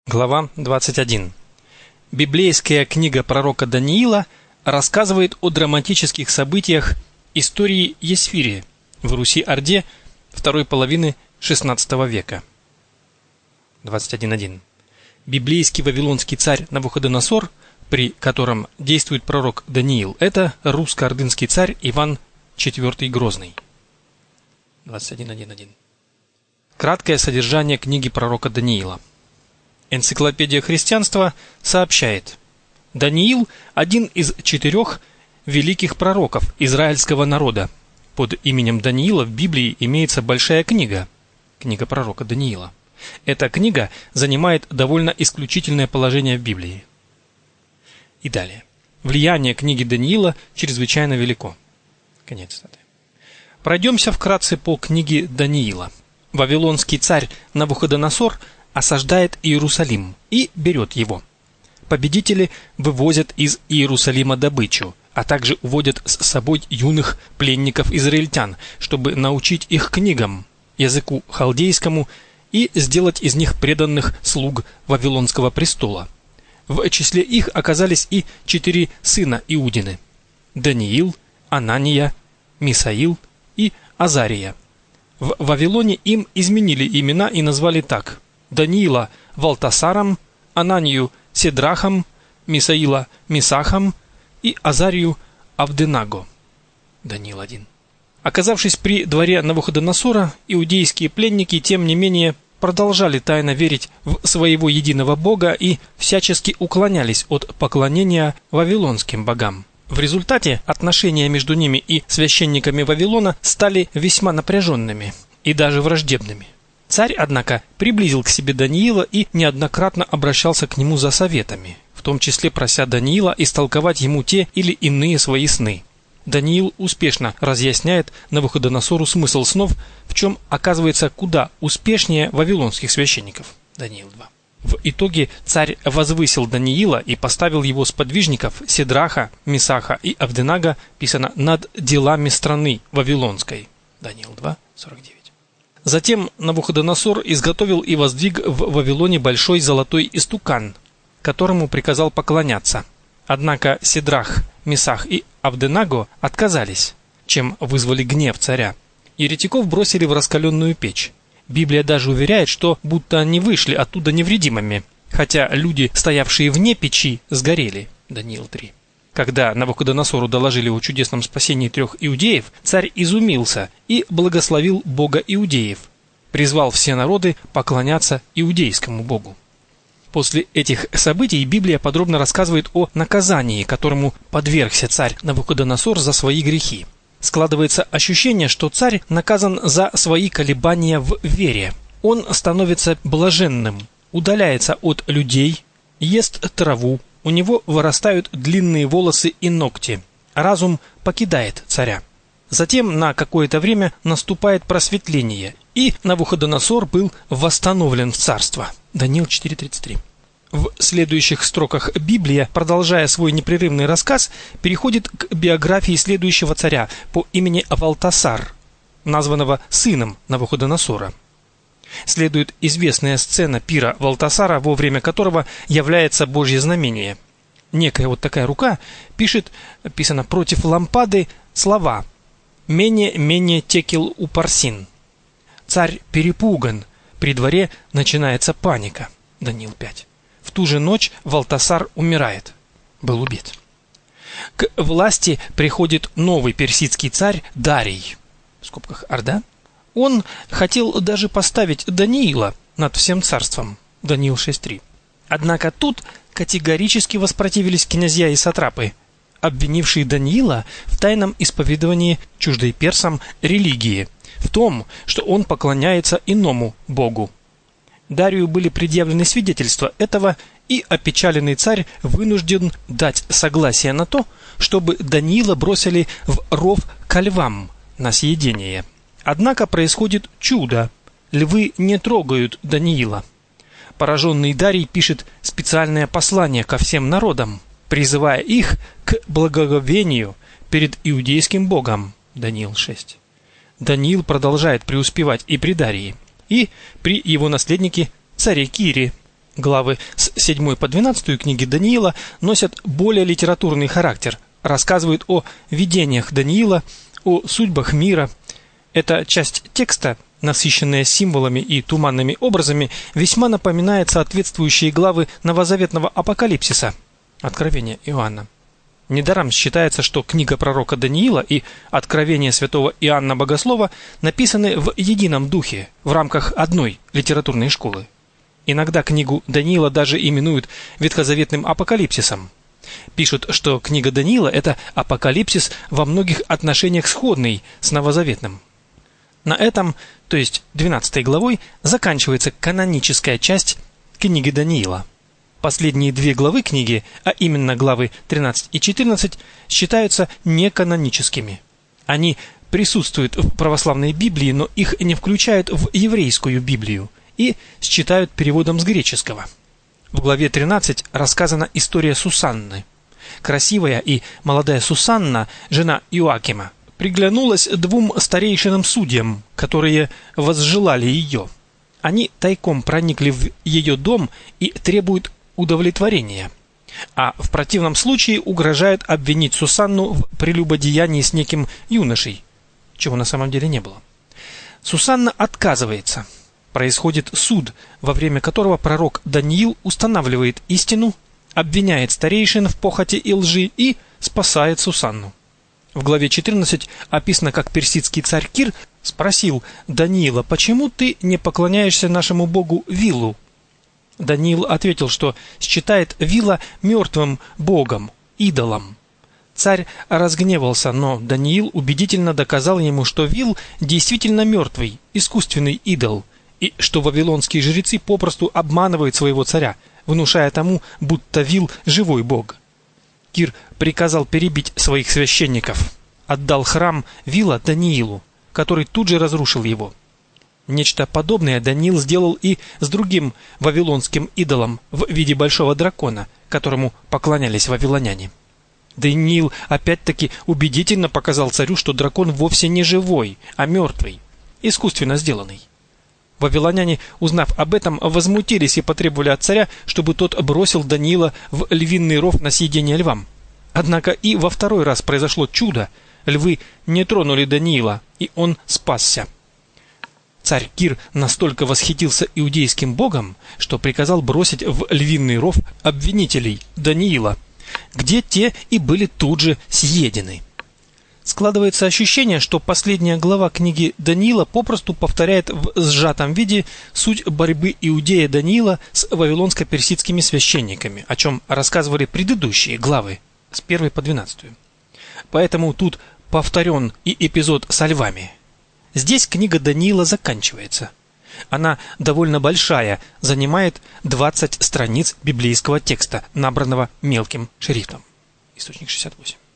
Глава 21. Библейская книга пророка Даниила рассказывает о драматических событиях истории Есфирии в Руси-Орде второй половины XVI века. 21.1. Библейский вавилонский царь Навуходоносор, при котором действует пророк Даниил, это русско-ордынский царь Иван IV Грозный. 21.1.1. Краткое содержание книги пророка Даниила. Энциклопедия христианства сообщает: Даниил – один из 4 великих пророков израильского народа. Под именем Даниила в Библии имеется большая книга, книга пророка Даниила. Эта книга занимает довольно исключительное положение в Библии. И далее. Влияние книги Даниила чрезвычайно велико. Конец цитаты. Пройдемся вкратце по книге Даниила. Вавилонский царь Навуходоносор осаждает Иерусалим и берет его. Победители вывозят из Иерусалима добычу, а также уводят с собой юных пленников-израильтян, чтобы научить их книгам, языку халдейскому и сделать из них преданных слуг Вавилонского престола. В числе их оказались и 4 сына Иудины – Даниил, Анания, Мисаил и Азария. В Вавилоне им изменили имена и назвали так: Даниила – Валтасаром, Ананию – Седрахом, Мисаила – Мисахом и Азарию – Авденаго. Даниил 1. Оказавшись при дворе Навуходоносора, иудейские пленники, тем не менее, продолжали тайно верить в своего единого Бога и всячески уклонялись от поклонения вавилонским богам. В результате отношения между ними и священниками Вавилона стали весьма напряженными и даже враждебными. Царь, однако, приблизил к себе Даниила и неоднократно обращался к нему за советами, в том числе прося Даниила истолковать ему те или иные свои сны. Даниил успешно разъясняет Навуходоносору смысл снов, в чем оказывается куда успешнее вавилонских священников. Даниил 2. В итоге царь возвысил Даниила и поставил его сподвижников Седраха, Мисаха и Авденага, писано, над делами страны Вавилонской. Даниил 2, 49. Затем Навуходоносор изготовил и воздвиг в Вавилоне большой золотой истукан, которому приказал поклоняться. Однако Седрах, Мисах и Авденаго отказались, чем вызвали гнев царя. Еретиков бросили в раскаленную печь. Библия даже уверяет, что будто они вышли оттуда невредимыми, хотя люди, стоявшие вне печи, сгорели. Даниил 3. Когда Навуходоносору доложили о чудесном спасении 3 иудеев, царь изумился и благословил Бога иудеев, призвал все народы поклоняться иудейскому Богу. После этих событий Библия подробно рассказывает о наказании, которому подвергся царь Навуходоносор за свои грехи. Складывается ощущение, что царь наказан за свои колебания в вере. Он становится блаженным, удаляется от людей, ест траву, у него вырастают длинные волосы и ногти. Разум покидает царя. Затем на какое-то время наступает просветление, и Навуходоносор был восстановлен в царство. Даниил 4.33. В следующих строках Библия, продолжая свой непрерывный рассказ, переходит к биографии следующего царя по имени Валтасар, названного сыном Навуходоносора. Следует известная сцена пира Валтасара, во время которого является Божье знамение. Некая вот такая рука писано против лампады слова «Мене текел упарсин». Царь перепуган, при дворе начинается паника. Даниил 5. В ту же ночь Валтасар умирает. Был убит. К власти приходит новый персидский царь Дарий, в скобках Орда. Он хотел даже поставить Даниила над всем царством. Даниил 6.3. Однако тут категорически воспротивились князья и сатрапы, обвинившие Даниила в тайном исповедовании чуждой персам религии, в том, что он поклоняется иному богу. Дарию были предъявлены свидетельства этого, и опечаленный царь вынужден дать согласие на то, чтобы Даниила бросили в ров ко львам на съедение. Однако происходит чудо. Львы не трогают Даниила. Пораженный Дарий пишет специальное послание ко всем народам, призывая их к благоговению перед иудейским богом. Даниил 6. Даниил продолжает преуспевать и при Дарии, и при его наследнике царе Кире. Главы с 7 по 12 книги Даниила носят более литературный характер, рассказывают о видениях Даниила, о судьбах мира. Эта часть текста, насыщенная символами и туманными образами, весьма напоминает соответствующие главы новозаветного апокалипсиса, Откровения Иоанна. Недаром считается, что книга пророка Даниила и Откровение святого Иоанна Богослова написаны в едином духе, в рамках одной литературной школы. Иногда книгу Даниила даже именуют ветхозаветным апокалипсисом. Пишут, что книга Даниила – это апокалипсис во многих отношениях сходный с новозаветным. На этом, то есть 12 главой, заканчивается каноническая часть книги Даниила. Последние две главы книги, а именно главы 13 и 14, считаются неканоническими. Они присутствуют в православной Библии, но их не включают в еврейскую Библию и считают переводом с греческого. В главе 13 рассказана история Сусанны. Красивая и молодая Сусанна, жена Иоакима, приглянулась двум старейшинам судьям, которые возжелали ее. Они тайком проникли в ее дом и требуют удовлетворения, а в противном случае угрожают обвинить Сусанну в прелюбодеянии с неким юношей, чего на самом деле не было. Сусанна отказывается. Происходит суд, во время которого пророк Даниил устанавливает истину, обвиняет старейшин в похоти и лжи и спасает Сусанну. В главе 14 описано, как персидский царь Кир спросил Даниила: «Почему ты не поклоняешься нашему богу Виллу?» Даниил ответил, что считает Вилла мертвым богом, идолом. Царь разгневался, но Даниил убедительно доказал ему, что Вилл действительно мертвый, искусственный идол, и что вавилонские жрецы попросту обманывают своего царя, внушая тому, будто Вилл живой бог. Кир приказал перебить своих священников, отдал храм Вилла Даниилу, который тут же разрушил его. Нечто подобное Даниил сделал и с другим вавилонским идолом в виде большого дракона, которому поклонялись вавилоняне. Даниил опять-таки убедительно показал царю, что дракон вовсе не живой, а мертвый, искусственно сделанный. Вавилоняне, узнав об этом, возмутились и потребовали от царя, чтобы тот бросил Даниила в львиный ров на съедение львам. Однако и во второй раз произошло чудо, львы не тронули Даниила, и он спасся. Царь Кир настолько восхитился иудейским богом, что приказал бросить в львиный ров обвинителей Даниила, где те и были тут же съедены. Складывается ощущение, что последняя глава книги Даниила попросту повторяет в сжатом виде суть борьбы иудея Даниила с вавилонско-персидскими священниками, о чем рассказывали предыдущие главы с 1 по 12. Поэтому тут повторен и эпизод со львами. Здесь книга Даниила заканчивается. Она довольно большая, занимает 20 страниц библейского текста, набранного мелким шрифтом. Источник 68.